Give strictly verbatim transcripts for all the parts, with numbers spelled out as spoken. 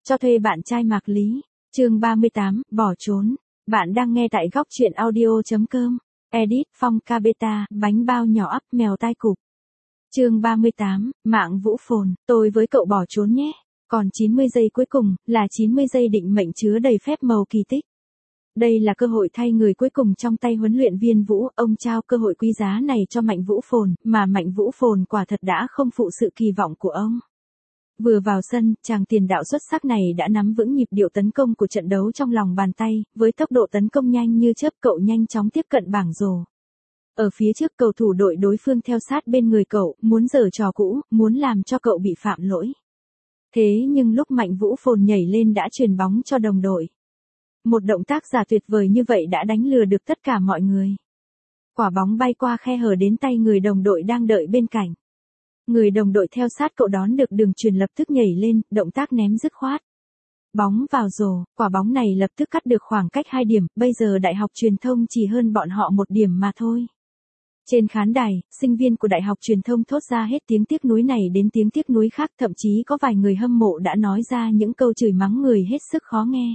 Cho thuê bạn trai Mạc Lý. Chương ba mươi tám, bỏ trốn. Bạn đang nghe tại góc truyện audio chấm com. Edit Phong Cabeta, bánh bao nhỏ ắp mèo tai cụp. Chương ba mươi tám, mạng Vũ Phồn, tôi với cậu bỏ trốn nhé. Còn chín mươi giây cuối cùng, là chín mươi giây định mệnh chứa đầy phép màu kỳ tích. Đây là cơ hội thay người cuối cùng trong tay huấn luyện viên Vũ, ông trao cơ hội quý giá này cho Mạnh Vũ Phồn, mà Mạnh Vũ Phồn quả thật đã không phụ sự kỳ vọng của ông. Vừa vào sân, chàng tiền đạo xuất sắc này đã nắm vững nhịp điệu tấn công của trận đấu trong lòng bàn tay, với tốc độ tấn công nhanh như chớp cậu nhanh chóng tiếp cận bảng rổ. Ở phía trước cầu thủ đội đối phương theo sát bên người cậu, muốn giở trò cũ, muốn làm cho cậu bị phạm lỗi. Thế nhưng lúc Mạnh Vũ Phồn nhảy lên đã chuyền bóng cho đồng đội. Một động tác giả tuyệt vời như vậy đã đánh lừa được tất cả mọi người. Quả bóng bay qua khe hở đến tay người đồng đội đang đợi bên cạnh. Người đồng đội theo sát cậu đón được đường chuyền lập tức nhảy lên, động tác ném dứt khoát. Bóng vào rổ, quả bóng này lập tức cắt được khoảng cách hai điểm, bây giờ Đại học Truyền thông chỉ hơn bọn họ một điểm mà thôi. Trên khán đài, sinh viên của Đại học Truyền thông thốt ra hết tiếng tiếc nuối này đến tiếng tiếc nuối khác, thậm chí có vài người hâm mộ đã nói ra những câu chửi mắng người hết sức khó nghe.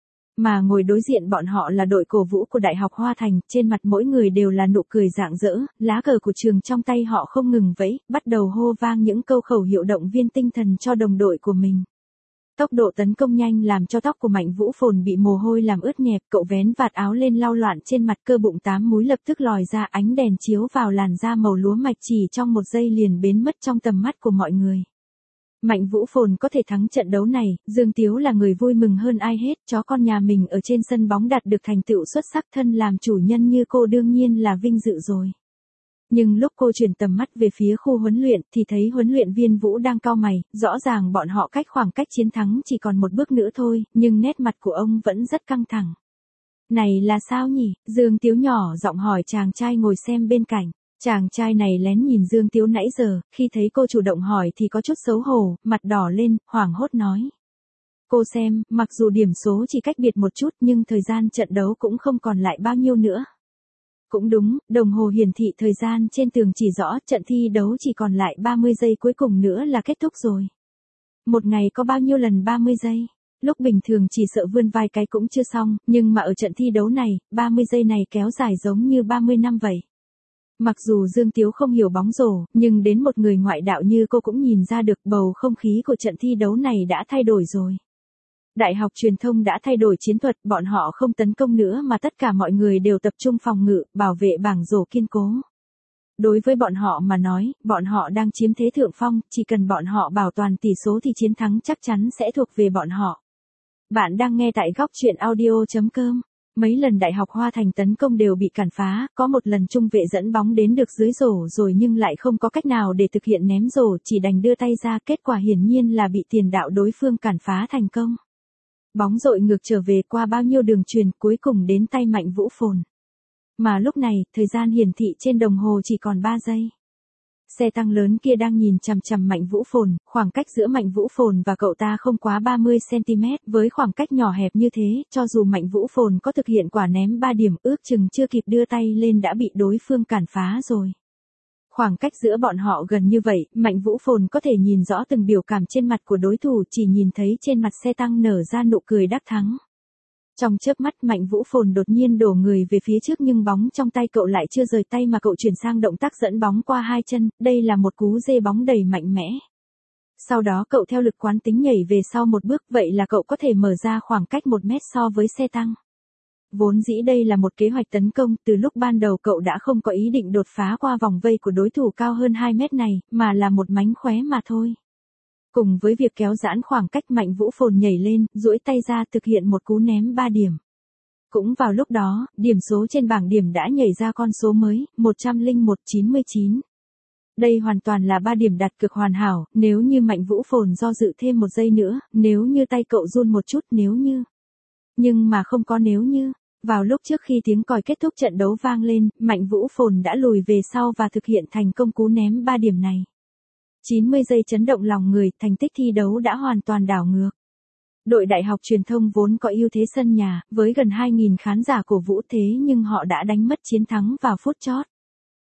Mà ngồi đối diện bọn họ là đội cổ vũ của Đại học Hoa Thành, trên mặt mỗi người đều là nụ cười rạng rỡ, lá cờ của trường trong tay họ không ngừng vẫy, bắt đầu hô vang những câu khẩu hiệu động viên tinh thần cho đồng đội của mình. Tốc độ tấn công nhanh làm cho tóc của Mạnh Vũ Phồn bị mồ hôi làm ướt nhẹp, cậu vén vạt áo lên lau loạn trên mặt, cơ bụng tám múi lập tức lòi ra, ánh đèn chiếu vào làn da màu lúa mạch chỉ trong một giây liền biến mất trong tầm mắt của mọi người. Mạnh Vũ Phồn có thể thắng trận đấu này, Dương Tiếu là người vui mừng hơn ai hết, chó con nhà mình ở trên sân bóng đạt được thành tựu xuất sắc, thân làm chủ nhân như cô đương nhiên là vinh dự rồi. Nhưng lúc cô chuyển tầm mắt về phía khu huấn luyện thì thấy huấn luyện viên Vũ đang cau mày, rõ ràng bọn họ cách khoảng cách chiến thắng chỉ còn một bước nữa thôi, nhưng nét mặt của ông vẫn rất căng thẳng. Này là sao nhỉ? Dương Tiếu nhỏ giọng hỏi chàng trai ngồi xem bên cạnh. Chàng trai này lén nhìn Dương Tiếu nãy giờ, khi thấy cô chủ động hỏi thì có chút xấu hổ, mặt đỏ lên, hoảng hốt nói. Cô xem, mặc dù điểm số chỉ cách biệt một chút nhưng thời gian trận đấu cũng không còn lại bao nhiêu nữa. Cũng đúng, đồng hồ hiển thị thời gian trên tường chỉ rõ trận thi đấu chỉ còn lại ba mươi giây cuối cùng nữa là kết thúc rồi. Một ngày có bao nhiêu lần ba mươi giây? Lúc bình thường chỉ sợ vươn vai cái cũng chưa xong, nhưng mà ở trận thi đấu này, ba mươi giây này kéo dài giống như ba mươi năm vậy. Mặc dù Dương Tiếu không hiểu bóng rổ, nhưng đến một người ngoại đạo như cô cũng nhìn ra được bầu không khí của trận thi đấu này đã thay đổi rồi. Đại học Truyền thông đã thay đổi chiến thuật, bọn họ không tấn công nữa mà tất cả mọi người đều tập trung phòng ngự, bảo vệ bảng rổ kiên cố. Đối với bọn họ mà nói, bọn họ đang chiếm thế thượng phong, chỉ cần bọn họ bảo toàn tỷ số thì chiến thắng chắc chắn sẽ thuộc về bọn họ. Bạn đang nghe tại góc truyện audio chấm com. Mấy lần Đại học Hoa Thành tấn công đều bị cản phá, có một lần trung vệ dẫn bóng đến được dưới rổ rồi nhưng lại không có cách nào để thực hiện ném rổ, chỉ đành đưa tay ra, kết quả hiển nhiên là bị tiền đạo đối phương cản phá thành công. Bóng dội ngược trở về qua bao nhiêu đường chuyền, cuối cùng đến tay Mạnh Vũ Phồn. Mà lúc này, thời gian hiển thị trên đồng hồ chỉ còn ba giây. Xe tăng lớn kia đang nhìn chằm chằm Mạnh Vũ Phồn, khoảng cách giữa Mạnh Vũ Phồn và cậu ta không quá ba mươi xăng ti mét, với khoảng cách nhỏ hẹp như thế, cho dù Mạnh Vũ Phồn có thực hiện quả ném ba điểm, ước chừng chưa kịp đưa tay lên đã bị đối phương cản phá rồi. Khoảng cách giữa bọn họ gần như vậy, Mạnh Vũ Phồn có thể nhìn rõ từng biểu cảm trên mặt của đối thủ, chỉ nhìn thấy trên mặt xe tăng nở ra nụ cười đắc thắng. Trong chớp mắt Mạnh Vũ Phồn đột nhiên đổ người về phía trước nhưng bóng trong tay cậu lại chưa rời tay mà cậu chuyển sang động tác dẫn bóng qua hai chân, đây là một cú dê bóng đầy mạnh mẽ. Sau đó cậu theo lực quán tính nhảy về sau một bước, vậy là cậu có thể mở ra khoảng cách một mét so với xe tăng. Vốn dĩ đây là một kế hoạch tấn công, từ lúc ban đầu cậu đã không có ý định đột phá qua vòng vây của đối thủ cao hơn hai mét này, mà là một mánh khóe mà thôi. Cùng với việc kéo giãn khoảng cách, Mạnh Vũ Phồn nhảy lên, duỗi tay ra thực hiện một cú ném ba điểm. Cũng vào lúc đó, điểm số trên bảng điểm đã nhảy ra con số mới, một trăm lẻ một chín mươi chín. Đây hoàn toàn là ba điểm đạt cực hoàn hảo, nếu như Mạnh Vũ Phồn do dự thêm một giây nữa, nếu như tay cậu run một chút, nếu như. Nhưng mà không có nếu như. Vào lúc trước khi tiếng còi kết thúc trận đấu vang lên, Mạnh Vũ Phồn đã lùi về sau và thực hiện thành công cú ném ba điểm này. chín mươi giây chấn động lòng người, thành tích thi đấu đã hoàn toàn đảo ngược. Đội Đại học Truyền thông vốn có ưu thế sân nhà, với gần hai nghìn khán giả cổ vũ thế nhưng họ đã đánh mất chiến thắng vào phút chót.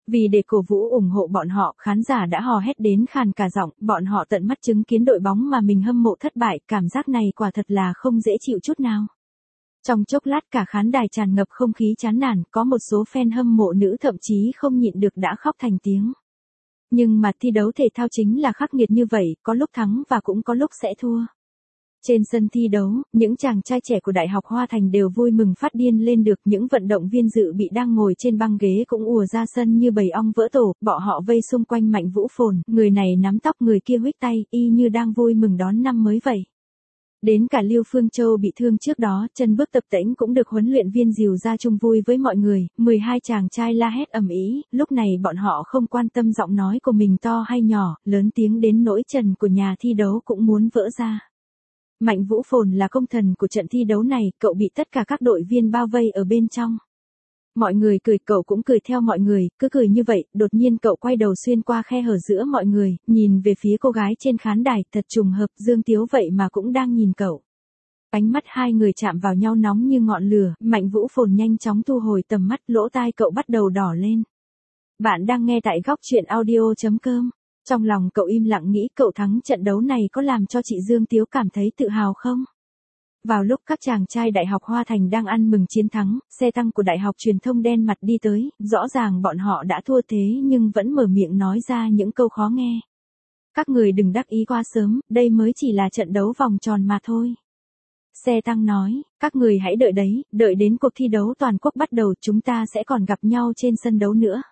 Vì để cổ vũ ủng hộ bọn họ, khán giả đã hò hét đến khàn cả giọng, bọn họ tận mắt chứng kiến đội bóng mà mình hâm mộ thất bại, cảm giác này quả thật là không dễ chịu chút nào. Trong chốc lát cả khán đài tràn ngập không khí chán nản, có một số fan hâm mộ nữ thậm chí không nhịn được đã khóc thành tiếng. Nhưng mà thi đấu thể thao chính là khắc nghiệt như vậy, có lúc thắng và cũng có lúc sẽ thua. Trên sân thi đấu, những chàng trai trẻ của Đại học Hoa Thành đều vui mừng phát điên lên được, những vận động viên dự bị đang ngồi trên băng ghế cũng ùa ra sân như bầy ong vỡ tổ, bọn họ vây xung quanh Mạnh Vũ Phồn, người này nắm tóc người kia huých tay, y như đang vui mừng đón năm mới vậy. Đến cả Lưu Phương Châu bị thương trước đó, chân bước tập tễnh cũng được huấn luyện viên dìu ra chung vui với mọi người, mười hai chàng trai la hét ầm ĩ, lúc này bọn họ không quan tâm giọng nói của mình to hay nhỏ, lớn tiếng đến nỗi trần của nhà thi đấu cũng muốn vỡ ra. Mạnh Vũ Phồn là công thần của trận thi đấu này, cậu bị tất cả các đội viên bao vây ở bên trong. Mọi người cười, cậu cũng cười theo mọi người, cứ cười như vậy, đột nhiên cậu quay đầu xuyên qua khe hở giữa mọi người, nhìn về phía cô gái trên khán đài, thật trùng hợp, Dương Tiếu vậy mà cũng đang nhìn cậu. Ánh mắt hai người chạm vào nhau nóng như ngọn lửa, Mạnh Vũ Phồn nhanh chóng thu hồi tầm mắt, lỗ tai cậu bắt đầu đỏ lên. Bạn đang nghe tại góc truyện audio chấm com. Trong lòng cậu im lặng nghĩ cậu thắng trận đấu này có làm cho chị Dương Tiếu cảm thấy tự hào không? Vào lúc các chàng trai Đại học Hoa Thành đang ăn mừng chiến thắng, xe tăng của Đại học Truyền thông đen mặt đi tới, rõ ràng bọn họ đã thua thế nhưng vẫn mở miệng nói ra những câu khó nghe. Các người đừng đắc ý quá sớm, đây mới chỉ là trận đấu vòng tròn mà thôi. Xe tăng nói, các người hãy đợi đấy, đợi đến cuộc thi đấu toàn quốc bắt đầu chúng ta sẽ còn gặp nhau trên sân đấu nữa.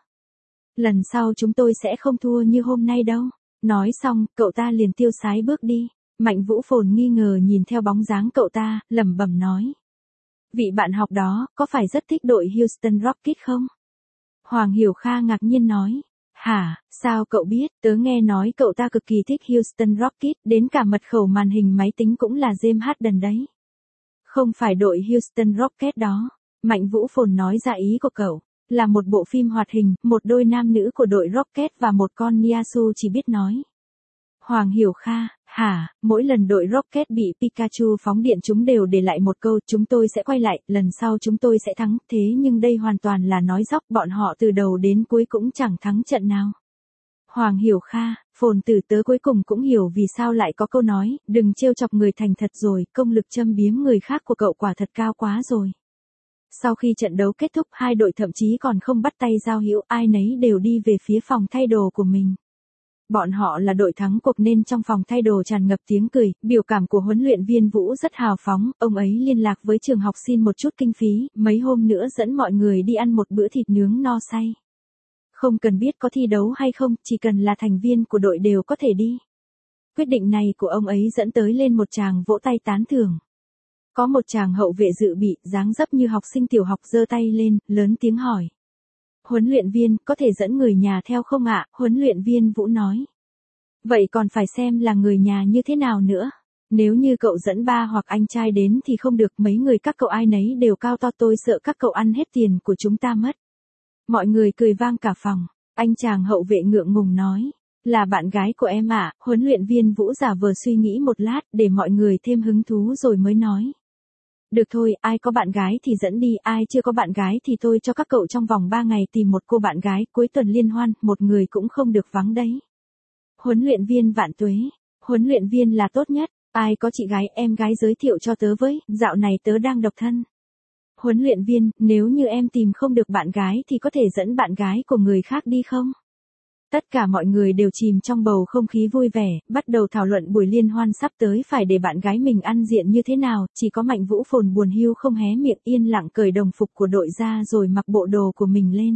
Lần sau chúng tôi sẽ không thua như hôm nay đâu. Nói xong, cậu ta liền tiêu sái bước đi. Mạnh Vũ Phồn nghi ngờ nhìn theo bóng dáng cậu ta, lẩm bẩm nói. Vị bạn học đó, có phải rất thích đội Houston Rockets không? Hoàng Hiểu Kha ngạc nhiên nói. Hả, sao cậu biết, tớ nghe nói cậu ta cực kỳ thích Houston Rockets, đến cả mật khẩu màn hình máy tính cũng là James Harden đấy. Không phải đội Houston Rockets đó. Mạnh Vũ Phồn nói ra ý của cậu. Là một bộ phim hoạt hình, một đôi nam nữ của đội Rocket và một con Niasu chỉ biết nói. Hoàng Hiểu Kha, hả, mỗi lần đội Rocket bị Pikachu phóng điện chúng đều để lại một câu, chúng tôi sẽ quay lại, lần sau chúng tôi sẽ thắng, thế nhưng đây hoàn toàn là nói dóc, bọn họ từ đầu đến cuối cũng chẳng thắng trận nào. Hoàng Hiểu Kha, Phồn tử tớ cuối cùng cũng hiểu vì sao lại có câu nói, đừng trêu chọc người thành thật rồi, công lực châm biếm người khác của cậu quả thật cao quá rồi. Sau khi trận đấu kết thúc hai đội thậm chí còn không bắt tay giao hữu, ai nấy đều đi về phía phòng thay đồ của mình. Bọn họ là đội thắng cuộc nên trong phòng thay đồ tràn ngập tiếng cười, biểu cảm của huấn luyện viên Vũ rất hào phóng, ông ấy liên lạc với trường học xin một chút kinh phí, mấy hôm nữa dẫn mọi người đi ăn một bữa thịt nướng no say. Không cần biết có thi đấu hay không, chỉ cần là thành viên của đội đều có thể đi. Quyết định này của ông ấy dẫn tới lên một tràng vỗ tay tán thưởng. Có một chàng hậu vệ dự bị, dáng dấp như học sinh tiểu học giơ tay lên, lớn tiếng hỏi. Huấn luyện viên, có thể dẫn người nhà theo không ạ? Huấn luyện viên Vũ nói. Vậy còn phải xem là người nhà như thế nào nữa. Nếu như cậu dẫn ba hoặc anh trai đến thì không được, mấy người các cậu ai nấy đều cao to, tôi sợ các cậu ăn hết tiền của chúng ta mất. Mọi người cười vang cả phòng. Anh chàng hậu vệ ngượng ngùng nói. Là bạn gái của em ạ. Huấn luyện viên Vũ giả vờ suy nghĩ một lát để mọi người thêm hứng thú rồi mới nói. Được thôi, ai có bạn gái thì dẫn đi, ai chưa có bạn gái thì tôi cho các cậu trong vòng ba ngày tìm một cô bạn gái, cuối tuần liên hoan, một người cũng không được vắng đấy. Huấn luyện viên Vạn Tuế, huấn luyện viên là tốt nhất, ai có chị gái, em gái giới thiệu cho tớ với, dạo này tớ đang độc thân. Huấn luyện viên, nếu như em tìm không được bạn gái thì có thể dẫn bạn gái của người khác đi không? Tất cả mọi người đều chìm trong bầu không khí vui vẻ, bắt đầu thảo luận buổi liên hoan sắp tới phải để bạn gái mình ăn diện như thế nào, chỉ có Mạnh Vũ Phồn buồn hiu không hé miệng, yên lặng cởi đồng phục của đội ra rồi mặc bộ đồ của mình lên.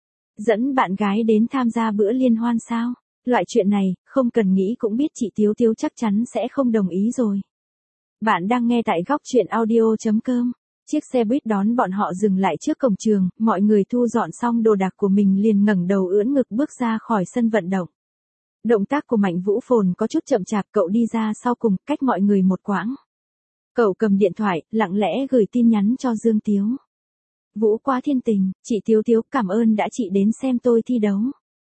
Dẫn bạn gái đến tham gia bữa liên hoan sao? Loại chuyện này, không cần nghĩ cũng biết chị Tiếu Tiếu chắc chắn sẽ không đồng ý rồi. Bạn đang nghe tại góc truyện audio chấm com. Chiếc xe buýt đón bọn họ dừng lại trước cổng trường, mọi người thu dọn xong đồ đạc của mình liền ngẩng đầu ưỡn ngực bước ra khỏi sân vận động. Động tác của Mạnh Vũ Phồn có chút chậm chạp, cậu đi ra sau cùng, cách mọi người một quãng. Cậu cầm điện thoại, lặng lẽ gửi tin nhắn cho Dương Tiếu. Vũ quá thiên tình, chị Tiếu Tiếu cảm ơn đã chị đến xem tôi thi đấu.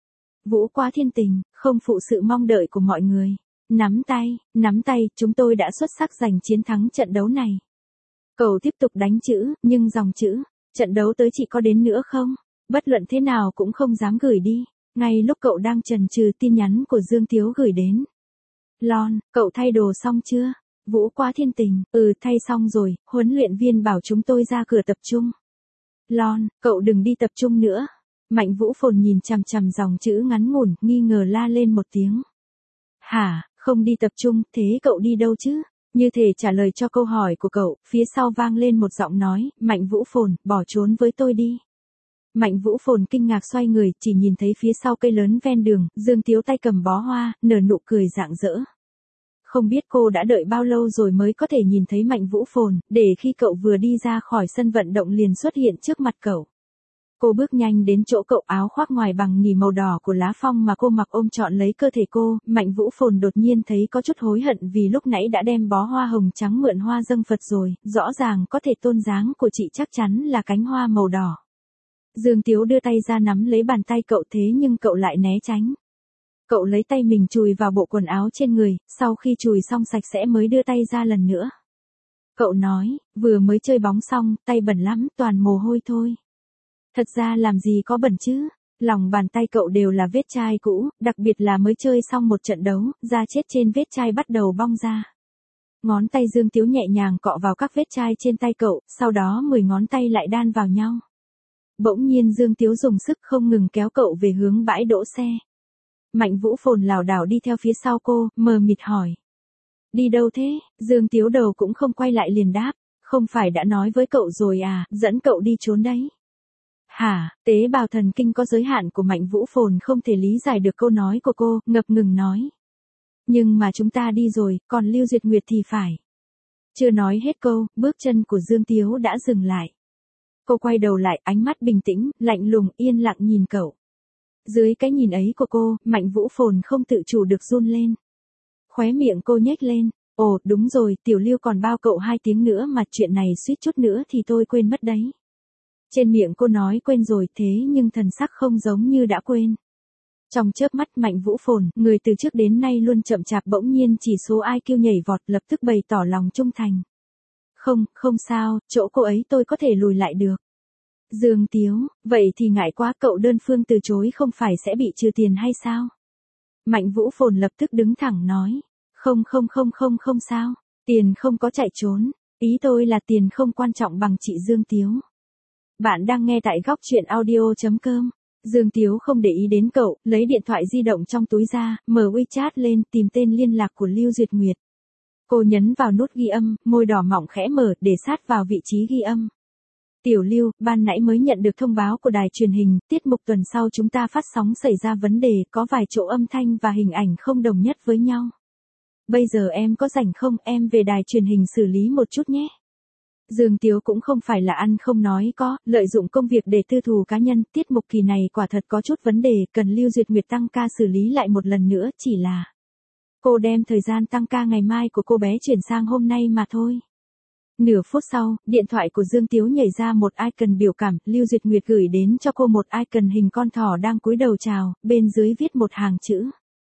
Vũ quá thiên tình, không phụ sự mong đợi của mọi người. Nắm tay, nắm tay, chúng tôi đã xuất sắc giành chiến thắng trận đấu này. Cậu tiếp tục đánh chữ, nhưng dòng chữ, trận đấu tới chị có đến nữa không? Bất luận thế nào cũng không dám gửi đi, ngay lúc cậu đang chần chừ tin nhắn của Dương Tiếu gửi đến. Lon, cậu thay đồ xong chưa? Vũ quá thiên tình, ừ thay xong rồi, huấn luyện viên bảo chúng tôi ra cửa tập trung. Lon, cậu đừng đi tập trung nữa. Mạnh Vũ Phồn nhìn chằm chằm dòng chữ ngắn ngủn, nghi ngờ la lên một tiếng. Hả, không đi tập trung, thế cậu đi đâu chứ? Như thể trả lời cho câu hỏi của cậu, phía sau vang lên một giọng nói, Mạnh Vũ Phồn, bỏ trốn với tôi đi. Mạnh Vũ Phồn kinh ngạc xoay người, chỉ nhìn thấy phía sau cây lớn ven đường, Dương Tiếu tay cầm bó hoa, nở nụ cười rạng rỡ. Không biết cô đã đợi bao lâu rồi mới có thể nhìn thấy Mạnh Vũ Phồn, để khi cậu vừa đi ra khỏi sân vận động liền xuất hiện trước mặt cậu. Cô bước nhanh đến chỗ cậu, áo khoác ngoài bằng nỉ màu đỏ của lá phong mà cô mặc ôm trọn lấy cơ thể cô. Mạnh Vũ Phồn đột nhiên thấy có chút hối hận vì lúc nãy đã đem bó hoa hồng trắng mượn hoa dâng Phật rồi, rõ ràng có thể tôn dáng của chị chắc chắn là cánh hoa màu đỏ. Dương Tiếu đưa tay ra nắm lấy bàn tay cậu thế nhưng cậu lại né tránh. Cậu lấy tay mình chùi vào bộ quần áo trên người, sau khi chùi xong sạch sẽ mới đưa tay ra lần nữa. Cậu nói, vừa mới chơi bóng xong, tay bẩn lắm, toàn mồ hôi thôi. Thật ra làm gì có bẩn chứ, lòng bàn tay cậu đều là vết chai cũ, đặc biệt là mới chơi xong một trận đấu, da chết trên vết chai bắt đầu bong ra. Ngón tay Dương Tiếu nhẹ nhàng cọ vào các vết chai trên tay cậu, sau đó mười ngón tay lại đan vào nhau. Bỗng nhiên Dương Tiếu dùng sức không ngừng kéo cậu về hướng bãi đỗ xe. Mạnh Vũ Phồn lảo đảo đi theo phía sau cô, mờ mịt hỏi. Đi đâu thế? Dương Tiếu đầu cũng không quay lại liền đáp, không phải đã nói với cậu rồi à, dẫn cậu đi trốn đấy. Hả, tế bào thần kinh có giới hạn của Mạnh Vũ Phồn không thể lý giải được câu nói của cô, ngập ngừng nói. Nhưng mà chúng ta đi rồi, còn Lưu Duyệt Nguyệt thì phải. Chưa nói hết câu, bước chân của Dương Tiếu đã dừng lại. Cô quay đầu lại, ánh mắt bình tĩnh, lạnh lùng, yên lặng nhìn cậu. Dưới cái nhìn ấy của cô, Mạnh Vũ Phồn không tự chủ được run lên. Khóe miệng cô nhếch lên. Ồ, đúng rồi, Tiểu Lưu còn bao cậu hai tiếng nữa mà chuyện này suýt chút nữa thì tôi quên mất đấy. Trên miệng cô nói quên rồi thế nhưng thần sắc không giống như đã quên. Trong chớp mắt Mạnh Vũ Phồn, người từ trước đến nay luôn chậm chạp bỗng nhiên chỉ số i kiu nhảy vọt lập tức bày tỏ lòng trung thành. Không, không sao, chỗ cô ấy tôi có thể lùi lại được. Dương Tiếu, vậy thì ngại quá cậu đơn phương từ chối không phải sẽ bị trừ tiền hay sao? Mạnh Vũ Phồn lập tức đứng thẳng nói. Không không không không không sao, tiền không có chạy trốn, ý tôi là tiền không quan trọng bằng chị Dương Tiếu. Bạn đang nghe tại góc truyện audio chấm com. Dương Tiếu không để ý đến cậu, lấy điện thoại di động trong túi ra, mở WeChat lên tìm tên liên lạc của Lưu Duyệt Nguyệt. Cô nhấn vào nút ghi âm, môi đỏ mọng khẽ mở để sát vào vị trí ghi âm. Tiểu Lưu, ban nãy mới nhận được thông báo của đài truyền hình, tiết mục tuần sau chúng ta phát sóng xảy ra vấn đề, có vài chỗ âm thanh và hình ảnh không đồng nhất với nhau. Bây giờ em có rảnh không, em về đài truyền hình xử lý một chút nhé. Dương Tiếu cũng không phải là ăn không nói có, lợi dụng công việc để tư thù cá nhân, tiết mục kỳ này quả thật có chút vấn đề, cần Lưu Duyệt Nguyệt tăng ca xử lý lại một lần nữa, chỉ là cô đem thời gian tăng ca ngày mai của cô bé chuyển sang hôm nay mà thôi. Nửa phút sau, điện thoại của Dương Tiếu nhảy ra một icon biểu cảm, Lưu Duyệt Nguyệt gửi đến cho cô một icon hình con thỏ đang cúi đầu chào, bên dưới viết một hàng chữ.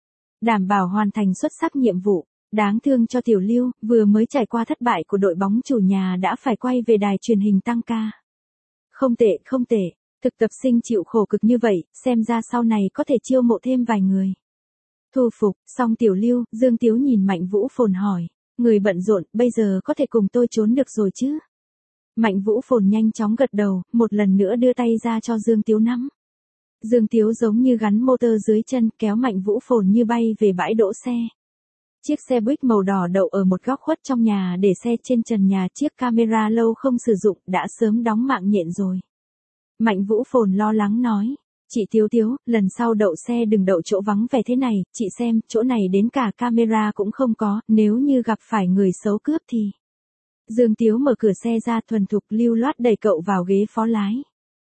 Đảm bảo hoàn thành xuất sắc nhiệm vụ. Đáng thương cho Tiểu Lưu, vừa mới trải qua thất bại của đội bóng chủ nhà đã phải quay về đài truyền hình tăng ca. Không tệ, không tệ, thực tập sinh chịu khổ cực như vậy, xem ra sau này có thể chiêu mộ thêm vài người. Thu phục, xong Tiểu Lưu, Dương Tiếu nhìn Mạnh Vũ Phồn hỏi, người bận rộn, bây giờ có thể cùng tôi trốn được rồi chứ? Mạnh Vũ Phồn nhanh chóng gật đầu, một lần nữa đưa tay ra cho Dương Tiếu nắm. Dương Tiếu giống như gắn motor dưới chân, kéo Mạnh Vũ Phồn như bay về bãi đỗ xe. Chiếc xe buýt màu đỏ đậu ở một góc khuất trong nhà để xe trên trần nhà, chiếc camera lâu không sử dụng đã sớm đóng mạng nhện rồi. Mạnh Vũ Phồn lo lắng nói, chị Tiếu Tiếu, lần sau đậu xe đừng đậu chỗ vắng vẻ thế này, chị xem, chỗ này đến cả camera cũng không có, nếu như gặp phải người xấu cướp thì... Dương Tiếu mở cửa xe ra thuần thục lưu loát đẩy cậu vào ghế phó lái.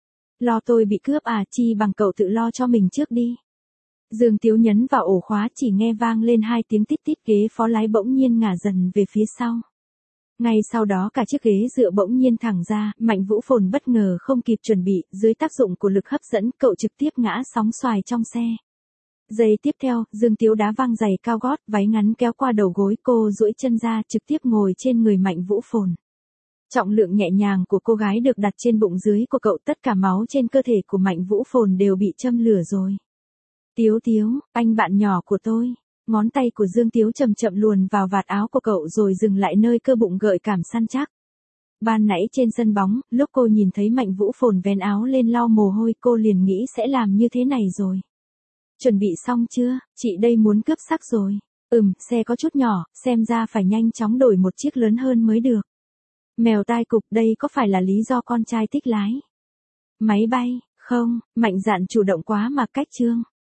Lo tôi bị cướp à, chi bằng cậu tự lo cho mình trước đi. Dương Tiếu nhấn vào ổ khóa chỉ nghe vang lên hai tiếng tít tít, ghế phó lái bỗng nhiên ngả dần về phía sau. Ngay sau đó cả chiếc ghế dựa bỗng nhiên thẳng ra, Mạnh Vũ Phồn bất ngờ không kịp chuẩn bị, dưới tác dụng của lực hấp dẫn cậu trực tiếp ngã sóng xoài trong xe. Giây tiếp theo, Dương Tiếu đá văng giày cao gót, váy ngắn kéo qua đầu gối, cô duỗi chân ra trực tiếp ngồi trên người Mạnh Vũ Phồn. Trọng lượng nhẹ nhàng của cô gái được đặt trên bụng dưới của cậu, tất cả máu trên cơ thể của Mạnh Vũ Phồn đều bị châm lửa rồi. Tiếu Tiếu, anh bạn nhỏ của tôi. Ngón tay của Dương Tiếu chậm chậm luồn vào vạt áo của cậu rồi dừng lại nơi cơ bụng gợi cảm săn chắc. Ban nãy trên sân bóng, lúc cô nhìn thấy Mạnh Vũ Phồn vén áo lên lau mồ hôi, cô liền nghĩ sẽ làm như thế này rồi. Chuẩn bị xong chưa, chị đây muốn cướp sắc rồi. Ừm, xe có chút nhỏ, xem ra phải nhanh chóng đổi một chiếc lớn hơn mới được. Mèo tai cụp, đây có phải là lý do con trai thích lái máy bay, không, Mạnh Dạn chủ động quá mà cách Trương.